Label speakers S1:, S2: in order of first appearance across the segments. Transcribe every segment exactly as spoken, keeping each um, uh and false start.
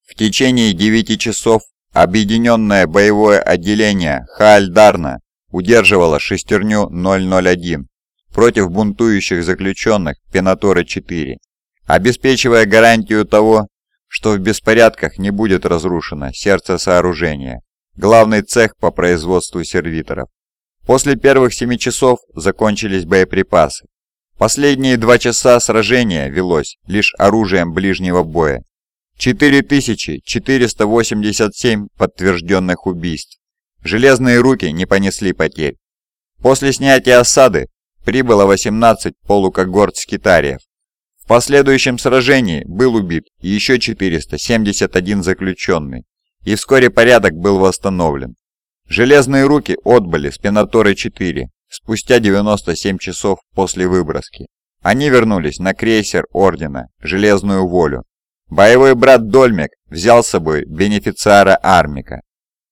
S1: В течение девяти часов объединенное боевое отделение Хаальдарна удерживало шестерню ноль ноль один против бунтующих заключенных Пенаторы-четыре, обеспечивая гарантию того, что в беспорядках не будет разрушено сердце сооружения, главный цех по производству сервиторов. После первых семи часов закончились боеприпасы. Последние два часа сражения велось лишь оружием ближнего боя. четыре тысячи четыреста восемьдесят семь подтвержденных убийств. Железные руки не понесли потерь. После снятия осады прибыло восемнадцать полукогорт скитариев. В последующем сражении был убит еще четыреста семьдесят один заключенный, и вскоре порядок был восстановлен. Железные руки отбыли с Пенаторы-четыре спустя девяносто семь часов после выброски. Они вернулись на крейсер Ордена «Железную волю». Боевой брат Дольмек взял с собой бенефициара Армика.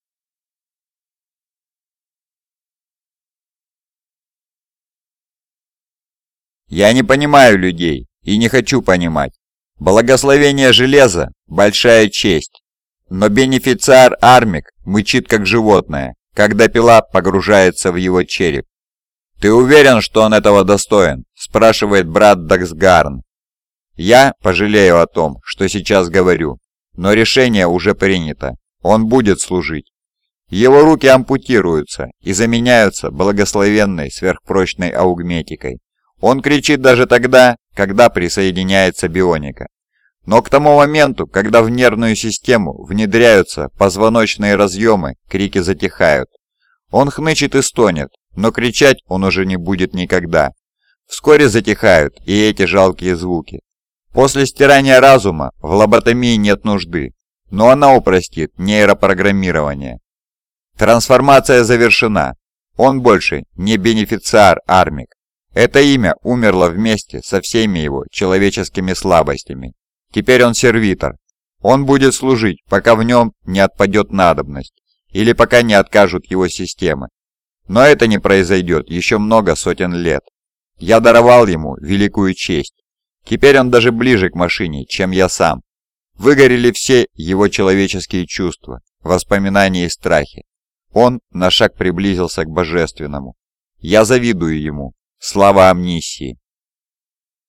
S1: Я не понимаю людей и не хочу понимать. Благословение железа – большая честь. Но бенефициар Армик мычит как животное, когда пила погружается в его череп. «Ты уверен, что он этого достоин?» – спрашивает брат Даксгарн. Я пожалею о том, что сейчас говорю, но решение уже принято. Он будет служить. Его руки ампутируются и заменяются благословенной сверхпрочной аугметикой. Он кричит даже тогда, когда присоединяется бионика. Но к тому моменту, когда в нервную систему внедряются позвоночные разъемы, крики затихают. Он хнычет и стонет, но кричать он уже не будет никогда. Вскоре затихают и эти жалкие звуки. После стирания разума в лоботомии нет нужды, но она упростит нейропрограммирование. Трансформация завершена. Он больше не бенефициар Армик. Это имя умерло вместе со всеми его человеческими слабостями. Теперь он сервитор. Он будет служить, пока в нем не отпадет надобность, или пока не откажут его системы. Но это не произойдет еще много сотен лет. Я даровал ему великую честь. Теперь он даже ближе к машине, чем я сам. Выгорели все его человеческие чувства, воспоминания и страхи. Он на шаг приблизился к божественному. Я завидую ему. Слава амнисии!